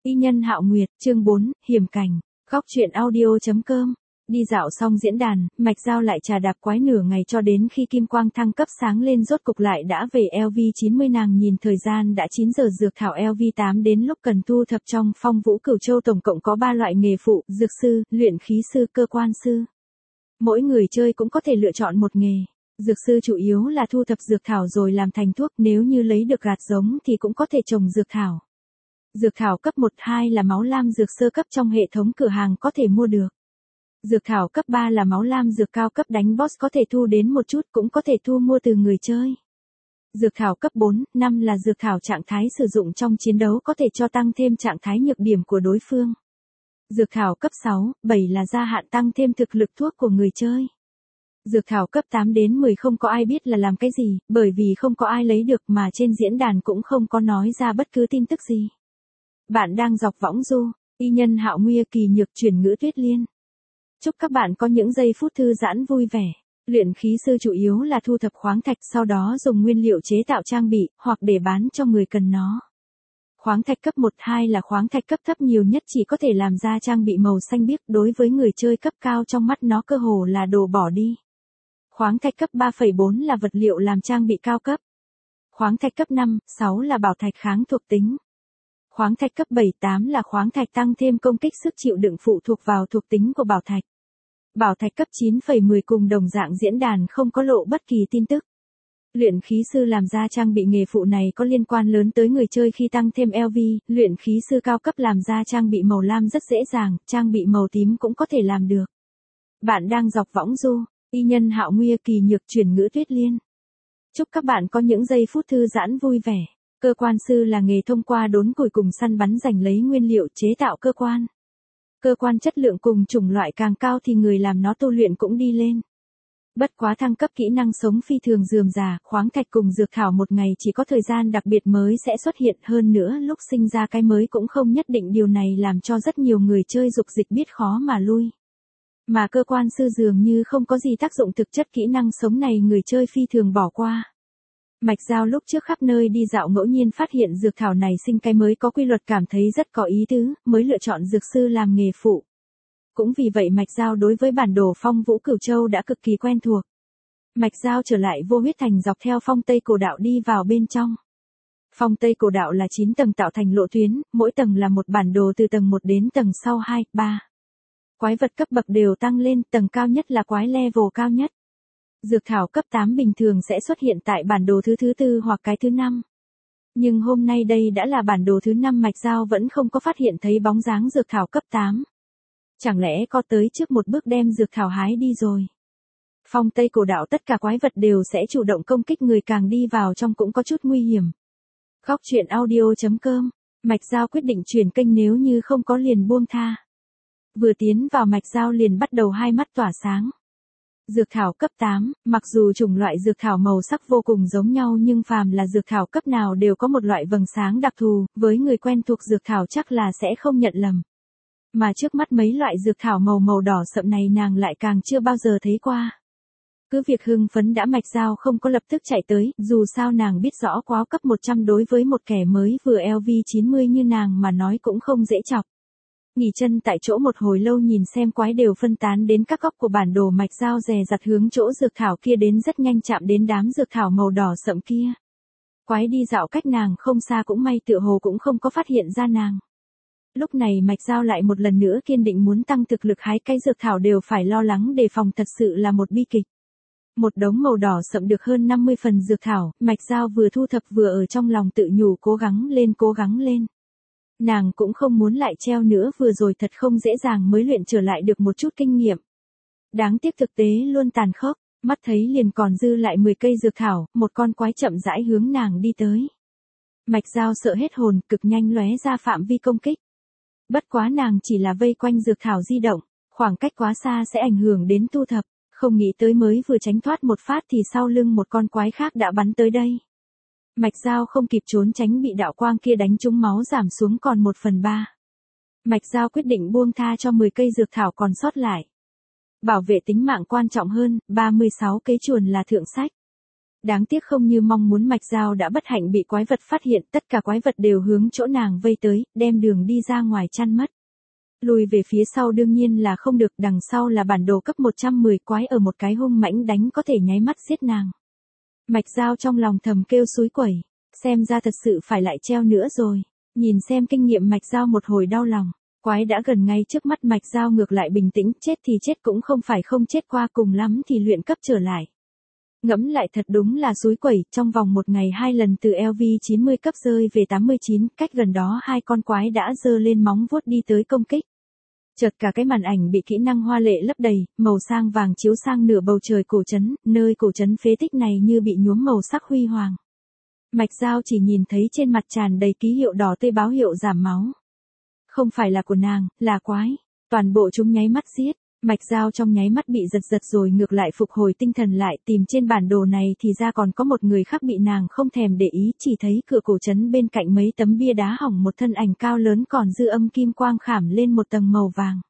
Y nhân Hạo Nguyệt, chương 4, hiểm cảnh. Góc truyện audio.com. Đi dạo xong diễn đàn, Mạch Giao lại trà đạp quái nửa ngày cho đến khi kim quang thăng cấp sáng lên rốt cục lại đã về LV90. Nàng nhìn thời gian đã 9 giờ. Dược thảo LV8 đến lúc cần thu thập. Trong Phong Vũ Cửu Châu tổng cộng có 3 loại nghề phụ: dược sư, luyện khí sư, cơ quan sư. Mỗi người chơi cũng có thể lựa chọn một nghề. Dược sư chủ yếu là thu thập dược thảo rồi làm thành thuốc, nếu như lấy được hạt giống thì cũng có thể trồng dược thảo. Dược thảo cấp 1-2 là máu lam dược sơ cấp, trong hệ thống cửa hàng có thể mua được. Dược thảo cấp 3 là máu lam dược cao cấp, đánh boss có thể thu đến một chút, cũng có thể thu mua từ người chơi. Dược thảo cấp 4-5 là dược thảo trạng thái sử dụng trong chiến đấu, có thể cho tăng thêm trạng thái nhược điểm của đối phương. Dược thảo cấp 6-7 là gia hạn tăng thêm thực lực thuốc của người chơi. Dược thảo cấp 8 đến 10 không có ai biết là làm cái gì, bởi vì không có ai lấy được mà trên diễn đàn cũng không có nói ra bất cứ tin tức gì. Bạn đang dọc võng du, Y nhân Hạo Nguyệt, kỳ nhược chuyển ngữ Tuyết Liên. Chúc các bạn có những giây phút thư giãn vui vẻ. Luyện khí sư chủ yếu là thu thập khoáng thạch, sau đó dùng nguyên liệu chế tạo trang bị, hoặc để bán cho người cần nó. Khoáng thạch cấp 1-2 là khoáng thạch cấp thấp, nhiều nhất chỉ có thể làm ra trang bị màu xanh biếc, đối với người chơi cấp cao trong mắt nó cơ hồ là đồ bỏ đi. Khoáng thạch cấp 3,4 là vật liệu làm trang bị cao cấp. Khoáng thạch cấp 5-6 là bảo thạch kháng thuộc tính. Khoáng thạch cấp 7-8 là khoáng thạch tăng thêm công kích, sức chịu đựng phụ thuộc vào thuộc tính của bảo thạch. Bảo thạch cấp 9,10 cùng đồng dạng diễn đàn không có lộ bất kỳ tin tức. Luyện khí sư làm ra trang bị nghề phụ này có liên quan lớn tới người chơi khi tăng thêm LV. Luyện khí sư cao cấp làm ra trang bị màu lam rất dễ dàng, trang bị màu tím cũng có thể làm được. Bạn đang dọc võng du, Y nhân Hạo Nguyệt, kỳ nhược chuyển ngữ Tuyết Liên. Chúc các bạn có những giây phút thư giãn vui vẻ. Cơ quan sư là nghề thông qua đốn củi cùng săn bắn giành lấy nguyên liệu chế tạo cơ quan. Cơ quan chất lượng cùng chủng loại càng cao thì người làm nó tu luyện cũng đi lên. Bất quá thăng cấp kỹ năng sống phi thường rườm rà, khoáng thạch cùng dược thảo một ngày chỉ có thời gian đặc biệt mới sẽ xuất hiện, hơn nữa lúc sinh ra cái mới cũng không nhất định, điều này làm cho rất nhiều người chơi dục dịch biết khó mà lui. Mà cơ quan sư dường như không có gì tác dụng thực chất, kỹ năng sống này người chơi phi thường bỏ qua. Mạch Giao lúc trước khắp nơi đi dạo ngẫu nhiên phát hiện dược thảo này sinh cái mới có quy luật, cảm thấy rất có ý tứ, mới lựa chọn dược sư làm nghề phụ. Cũng vì vậy Mạch Giao đối với bản đồ Phong Vũ Cửu Châu đã cực kỳ quen thuộc. Mạch Giao trở lại Vô Huyết Thành, dọc theo Phong Tây Cổ Đạo đi vào bên trong. Phong Tây Cổ Đạo là 9 tầng tạo thành lộ tuyến, mỗi tầng là một bản đồ từ tầng 1 đến tầng sau 2, 3. Quái vật cấp bậc đều tăng lên, tầng cao nhất là quái level cao nhất. Dược thảo cấp 8 bình thường sẽ xuất hiện tại bản đồ thứ 4 hoặc cái thứ 5. Nhưng hôm nay đây đã là bản đồ thứ 5, Mạch Giao vẫn không có phát hiện thấy bóng dáng dược thảo cấp 8. Chẳng lẽ có tới trước một bước đem dược thảo hái đi rồi? Phong Tây Cổ Đạo tất cả quái vật đều sẽ chủ động công kích người, càng đi vào trong cũng có chút nguy hiểm. Góc truyện audio.com. Mạch Giao quyết định chuyển kênh, nếu như không có liền buông tha. Vừa tiến vào Mạch Giao liền bắt đầu hai mắt tỏa sáng. Dược thảo cấp 8, mặc dù chủng loại dược thảo màu sắc vô cùng giống nhau nhưng phàm là dược thảo cấp nào đều có một loại vầng sáng đặc thù, với người quen thuộc dược thảo chắc là sẽ không nhận lầm. Mà trước mắt mấy loại dược thảo màu đỏ sậm này nàng lại càng chưa bao giờ thấy qua. Cứ việc hưng phấn đã, Mạch Giao không có lập tức chạy tới, dù sao nàng biết rõ quá cấp 100 đối với một kẻ mới vừa LV90 như nàng mà nói cũng không dễ chọc. Nghỉ chân tại chỗ một hồi lâu nhìn xem quái đều phân tán đến các góc của bản đồ, Mạch Giao dè dặt hướng chỗ dược thảo kia đến, rất nhanh chạm đến đám dược thảo màu đỏ sậm kia. Quái đi dạo cách nàng không xa, cũng may tựa hồ cũng không có phát hiện ra nàng. Lúc này Mạch Giao lại một lần nữa kiên định muốn tăng thực lực, hái cái dược thảo đều phải lo lắng đề phòng, thật sự là một bi kịch. Một đống màu đỏ sậm được hơn 50 phần dược thảo, Mạch Giao vừa thu thập vừa ở trong lòng tự nhủ cố gắng lên. Nàng cũng không muốn lại treo nữa, vừa rồi thật không dễ dàng mới luyện trở lại được một chút kinh nghiệm. Đáng tiếc thực tế luôn tàn khốc, mắt thấy liền còn dư lại 10 cây dược thảo, một con quái chậm rãi hướng nàng đi tới. Mạch Giao sợ hết hồn, cực nhanh lóe ra phạm vi công kích. Bất quá nàng chỉ là vây quanh dược thảo di động, khoảng cách quá xa sẽ ảnh hưởng đến thu thập, không nghĩ tới mới vừa tránh thoát một phát thì sau lưng một con quái khác đã bắn tới đây. Mạch Giao không kịp trốn tránh, bị đạo quang kia đánh trúng, máu giảm xuống còn 1/3. Mạch Giao quyết định buông tha cho 10 cây dược thảo còn sót lại. Bảo vệ tính mạng quan trọng hơn, 36 cây chuồn là thượng sách. Đáng tiếc không như mong muốn Mạch Giao đã bất hạnh bị quái vật phát hiện, tất cả quái vật đều hướng chỗ nàng vây tới, đem đường đi ra ngoài chăn mất. Lùi về phía sau đương nhiên là không được, đằng sau là bản đồ cấp 110 quái ở một cái hung mãnh đánh có thể nháy mắt giết nàng. Mạch Giao trong lòng thầm kêu suối quẩy, xem ra thật sự phải lại treo nữa rồi. Nhìn xem kinh nghiệm Mạch Giao một hồi đau lòng, quái đã gần ngay trước mắt Mạch Giao ngược lại bình tĩnh, chết thì chết cũng không phải không chết, qua cùng lắm thì luyện cấp trở lại. Ngẫm lại thật đúng là suối quẩy, trong vòng một ngày 2 lần từ LV 90 cấp rơi về 89, cách gần đó 2 con quái đã giơ lên móng vuốt đi tới công kích. Chợt cả cái màn ảnh bị kỹ năng hoa lệ lấp đầy, màu sang vàng chiếu sang nửa bầu trời cổ trấn, nơi cổ trấn phế tích này như bị nhuốm màu sắc huy hoàng. Mạch Giao chỉ nhìn thấy trên mặt tràn đầy ký hiệu đỏ tươi báo hiệu giảm máu. Không phải là của nàng, là quái. Toàn bộ chúng nháy mắt giết. Mạch Giao trong nháy mắt bị giật giật rồi ngược lại phục hồi tinh thần lại, tìm trên bản đồ này thì ra còn có một người khác bị nàng không thèm để ý, chỉ thấy cửa cổ trấn bên cạnh mấy tấm bia đá hỏng một thân ảnh cao lớn còn dư âm kim quang khảm lên một tầng màu vàng.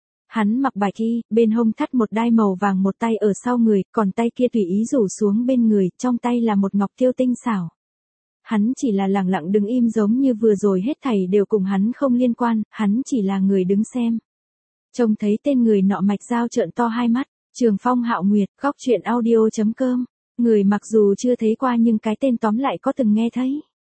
Hắn mặc bạch y, bên hông thắt một đai màu vàng, một tay ở sau người, còn tay kia tùy ý rủ xuống bên người, trong tay là một ngọc tiêu tinh xảo. Hắn chỉ là lặng lặng đứng im giống như vừa rồi hết thảy đều cùng hắn không liên quan, hắn chỉ là người đứng xem. Trông thấy tên người nọ Mạch Giao trợn to hai mắt, Trường Phong Hạo Nguyệt, góc truyện audio.com, người mặc dù chưa thấy qua nhưng cái tên tóm lại có từng nghe thấy.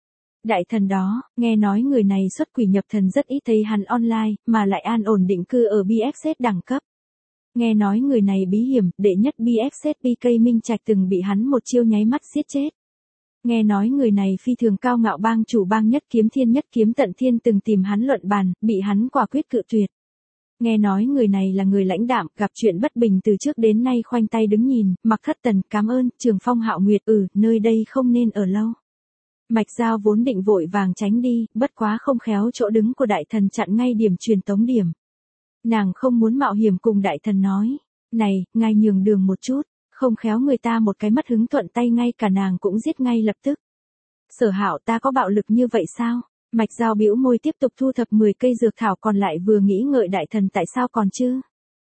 Đại thần đó, nghe nói người này xuất quỷ nhập thần rất ít thấy hắn online, mà lại an ổn định cư ở BXS đẳng cấp. Nghe nói người này bí hiểm, đệ nhất BXS PK Minh Trạch từng bị hắn một chiêu nháy mắt giết chết. Nghe nói người này phi thường cao ngạo, bang chủ bang nhất kiếm tận thiên từng tìm hắn luận bàn, bị hắn quả quyết cự tuyệt. Nghe nói người này là người lãnh đạm, gặp chuyện bất bình từ trước đến nay khoanh tay đứng nhìn, Mặc Thất Tần, cảm ơn, Trường Phong Hạo Nguyệt, nơi đây không nên ở lâu. Mạch Giao vốn định vội vàng tránh đi, bất quá không khéo chỗ đứng của đại thần chặn ngay điểm truyền tống điểm. Nàng không muốn mạo hiểm cùng đại thần nói, này, ngài nhường đường một chút, không khéo người ta một cái mất hứng thuận tay ngay cả nàng cũng giết ngay lập tức. Sở Hạo, ta có bạo lực như vậy sao? Mạch Giao bĩu môi tiếp tục thu thập 10 cây dược thảo còn lại, vừa nghĩ ngợi đại thần tại sao còn chứ.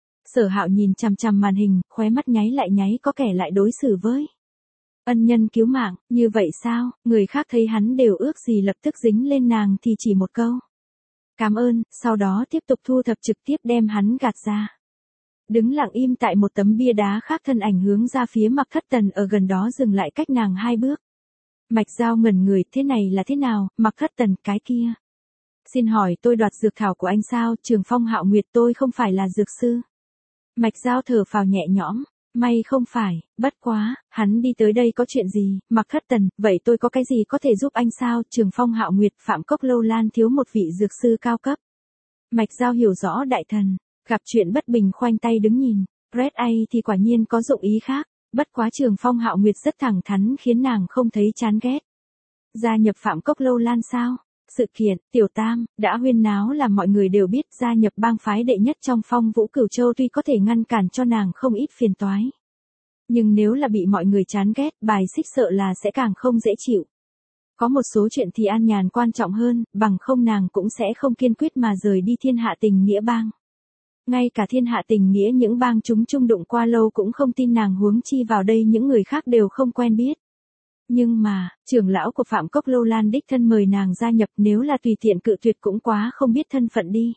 Sở Hạo nhìn chằm chằm màn hình, khóe mắt nháy lại nháy, có kẻ lại đối xử với ân nhân cứu mạng, như vậy sao? Người khác thấy hắn đều ước gì lập tức dính lên nàng thì chỉ một câu cảm ơn, sau đó tiếp tục thu thập, trực tiếp đem hắn gạt ra. Đứng lặng im tại một tấm bia đá khác, thân ảnh hướng ra phía Mặc Thất Tần ở gần đó dừng lại cách nàng 2 bước. Mạch Giao ngẩn người, thế này là thế nào? Mặc Thất Tần, cái kia. Xin hỏi tôi đoạt dược thảo của anh sao? Trường Phong Hạo Nguyệt, tôi không phải là dược sư. Mạch Giao thở phào nhẹ nhõm, may không phải, bất quá, hắn đi tới đây có chuyện gì? Mặc Thất Tần, vậy tôi có cái gì có thể giúp anh sao? Trường Phong Hạo Nguyệt, Phạm Cốc Lâu Lan thiếu một vị dược sư cao cấp. Mạch Giao hiểu rõ đại thần, gặp chuyện bất bình khoanh tay đứng nhìn, Red A thì quả nhiên có dụng ý khác. Bất quá Trường Phong Hạo Nguyệt rất thẳng thắn khiến nàng không thấy chán ghét. Gia nhập Phạm Cốc Lâu Lan sao? Sự kiện, Tiểu Tam, đã huyên náo làm mọi người đều biết, gia nhập bang phái đệ nhất trong Phong Vũ Cửu Châu tuy có thể ngăn cản cho nàng không ít phiền toái. Nhưng nếu là bị mọi người chán ghét, bài xích sợ là sẽ càng không dễ chịu. Có một số chuyện thì an nhàn quan trọng hơn, bằng không nàng cũng sẽ không kiên quyết mà rời đi Thiên Hạ Tình Nghĩa bang. Ngay cả Thiên Hạ Tình Nghĩa những bang chúng chung đụng qua lâu cũng không tin nàng, huống chi vào đây những người khác đều không quen biết. Nhưng mà, trưởng lão của Phạm Cốc Lâu Lan đích thân mời nàng gia nhập, nếu là tùy tiện cự tuyệt cũng quá không biết thân phận đi.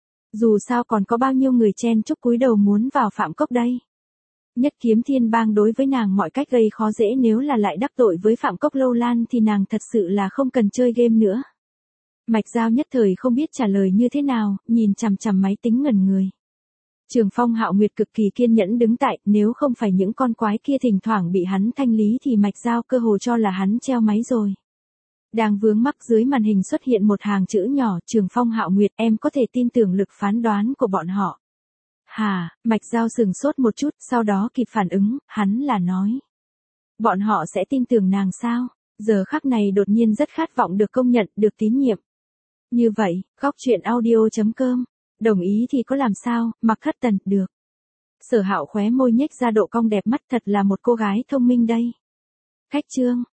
Dù sao còn có bao nhiêu người chen chúc cúi đầu muốn vào Phạm Cốc đây. Nhất Kiếm Thiên bang đối với nàng mọi cách gây khó dễ, nếu là lại đắc tội với Phạm Cốc Lâu Lan thì nàng thật sự là không cần chơi game nữa. Mạch Giao nhất thời không biết trả lời như thế nào, nhìn chằm chằm máy tính ngẩn người. Trường Phong Hạo Nguyệt cực kỳ kiên nhẫn đứng tại, nếu không phải những con quái kia thỉnh thoảng bị hắn thanh lý thì Mạch Giao cơ hồ cho là hắn treo máy rồi. Đang vướng mắc dưới màn hình xuất hiện một hàng chữ nhỏ, Trường Phong Hạo Nguyệt, em có thể tin tưởng lực phán đoán của bọn họ. Hà, Mạch Giao sừng sốt một chút, sau đó kịp phản ứng, hắn là nói. Bọn họ sẽ tin tưởng nàng sao? Giờ khắc này đột nhiên rất khát vọng được công nhận, được tín nhiệm. Như vậy, góc truyện audio.com. Đồng ý thì có làm sao? Mặc Thất Tần, được. Sở Hạo khóe môi nhếch ra độ cong đẹp mắt, thật là một cô gái thông minh đây. Khách trương,